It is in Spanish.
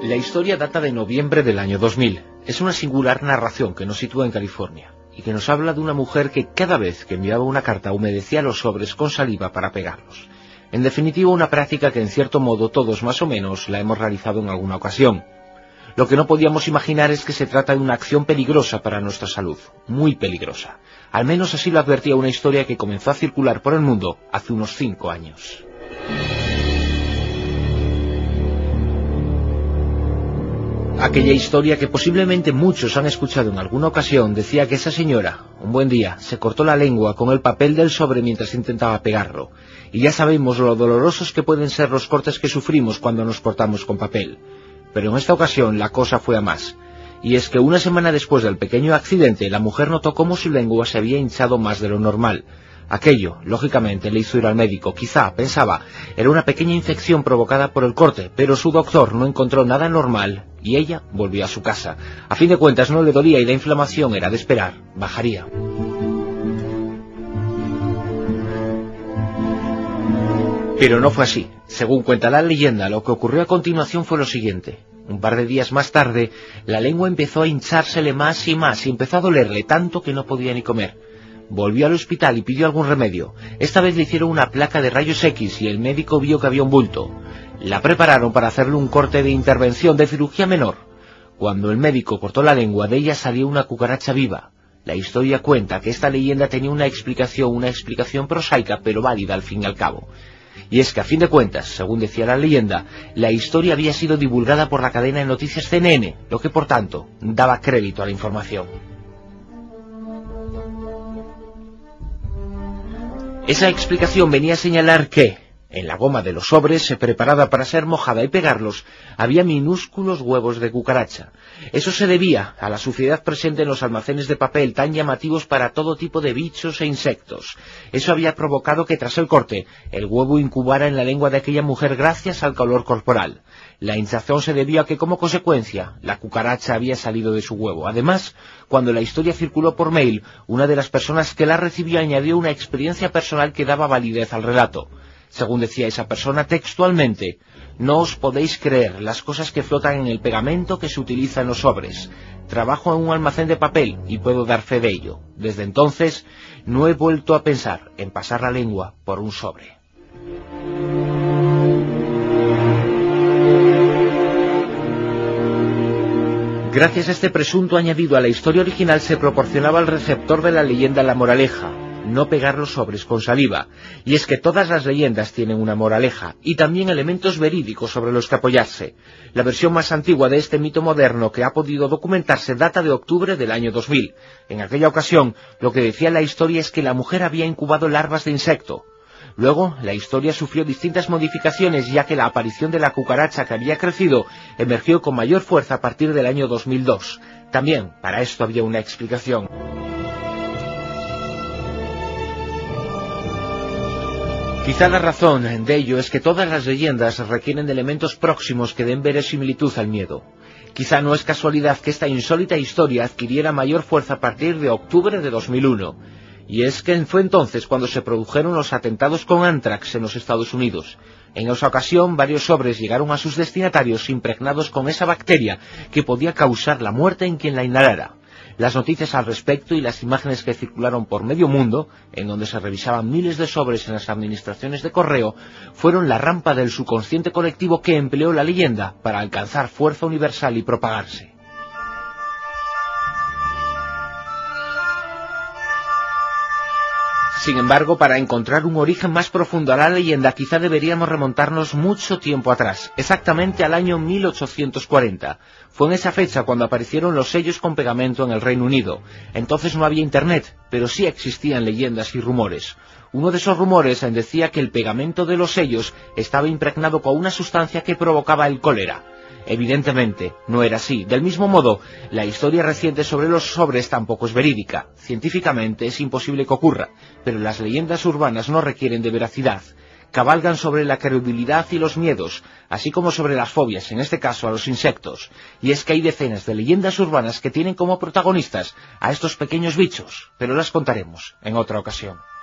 La historia data de noviembre del año 2000. Es una singular narración que nos sitúa en California y que nos habla de una mujer que cada vez que enviaba una carta humedecía los sobres con saliva para pegarlos. En definitiva, una práctica que en cierto modo todos más o menos la hemos realizado en alguna ocasión. Lo que no podíamos imaginar es que se trata de una acción peligrosa para nuestra salud, muy peligrosa. Al menos así lo advertía una historia que comenzó a circular por el mundo hace unos 5 años. Aquella historia que posiblemente muchos han escuchado en alguna ocasión decía que esa señora, un buen día, se cortó la lengua con el papel del sobre mientras intentaba pegarlo. Y ya sabemos lo dolorosos que pueden ser los cortes que sufrimos cuando nos cortamos con papel. Pero en esta ocasión la cosa fue a más. Y es que una semana después del pequeño accidente, la mujer notó cómo su lengua se había hinchado más de lo normal. Aquello, lógicamente, le hizo ir al médico. Quizá, pensaba, era una pequeña infección provocada por el corte, pero su doctor no encontró nada normal y ella volvió a su casa. A fin de cuentas no le dolía y la inflamación era de esperar, bajaría. Pero no fue así. Según cuenta la leyenda, lo que ocurrió a continuación fue lo siguiente. Un par de días más tarde, la lengua empezó a hinchársele más y más y empezó a dolerle tanto que no podía ni comer. Volvió al hospital y pidió algún remedio. Esta vez le hicieron una placa de rayos X y el médico vio que había un bulto. La prepararon para hacerle un corte de intervención de cirugía menor. Cuando el médico cortó la lengua, de ella salió una cucaracha viva. La historia cuenta que esta leyenda tenía una explicación prosaica pero válida al fin y al cabo. Y es que a fin de cuentas, según decía la leyenda, la historia había sido divulgada por la cadena de noticias CNN, lo que por tanto daba crédito a la información. Esa explicación venía a señalar que, en la goma de los sobres, preparada para ser mojada y pegarlos, había minúsculos huevos de cucaracha. Eso se debía a la suciedad presente en los almacenes de papel tan llamativos para todo tipo de bichos e insectos. Eso había provocado que tras el corte, el huevo incubara en la lengua de aquella mujer gracias al calor corporal. La hinchazón se debió a que, como consecuencia, la cucaracha había salido de su huevo. Además, cuando la historia circuló por mail, una de las personas que la recibió añadió una experiencia personal que daba validez al relato. Según decía esa persona textualmente, «No os podéis creer las cosas que flotan en el pegamento que se utiliza en los sobres. Trabajo en un almacén de papel y puedo dar fe de ello. Desde entonces, no he vuelto a pensar en pasar la lengua por un sobre». Gracias a este presunto añadido a la historia original se proporcionaba al receptor de la leyenda la moraleja: no pegar los sobres con saliva. Y es que todas las leyendas tienen una moraleja, y también elementos verídicos sobre los que apoyarse. La versión más antigua de este mito moderno que ha podido documentarse data de octubre del año 2000. En aquella ocasión, lo que decía la historia es que la mujer había incubado larvas de insecto. Luego, la historia sufrió distintas modificaciones, ya que la aparición de la cucaracha que había crecido emergió con mayor fuerza a partir del año 2002. También, para esto había una explicación. Quizá la razón de ello es que todas las leyendas requieren de elementos próximos que den verosimilitud al miedo. Quizá no es casualidad que esta insólita historia adquiriera mayor fuerza a partir de octubre de 2001. Y es que fue entonces cuando se produjeron los atentados con Anthrax en los Estados Unidos. En esa ocasión, varios sobres llegaron a sus destinatarios impregnados con esa bacteria que podía causar la muerte en quien la inhalara. Las noticias al respecto y las imágenes que circularon por medio mundo, en donde se revisaban miles de sobres en las administraciones de correo, fueron la rampa del subconsciente colectivo que empleó la leyenda para alcanzar fuerza universal y propagarse. Sin embargo, para encontrar un origen más profundo a la leyenda, quizá deberíamos remontarnos mucho tiempo atrás, exactamente al año 1840. Fue en esa fecha cuando aparecieron los sellos con pegamento en el Reino Unido. Entonces no había internet, pero sí existían leyendas y rumores. Uno de esos rumores decía que el pegamento de los sellos estaba impregnado con una sustancia que provocaba el cólera. Evidentemente, no era así. Del mismo modo, la historia reciente sobre los sobres tampoco es verídica. Científicamente es imposible que ocurra, pero las leyendas urbanas no requieren de veracidad. Cabalgan sobre la credulidad y los miedos, así como sobre las fobias, en este caso a los insectos. Y es que hay decenas de leyendas urbanas que tienen como protagonistas a estos pequeños bichos, pero las contaremos en otra ocasión.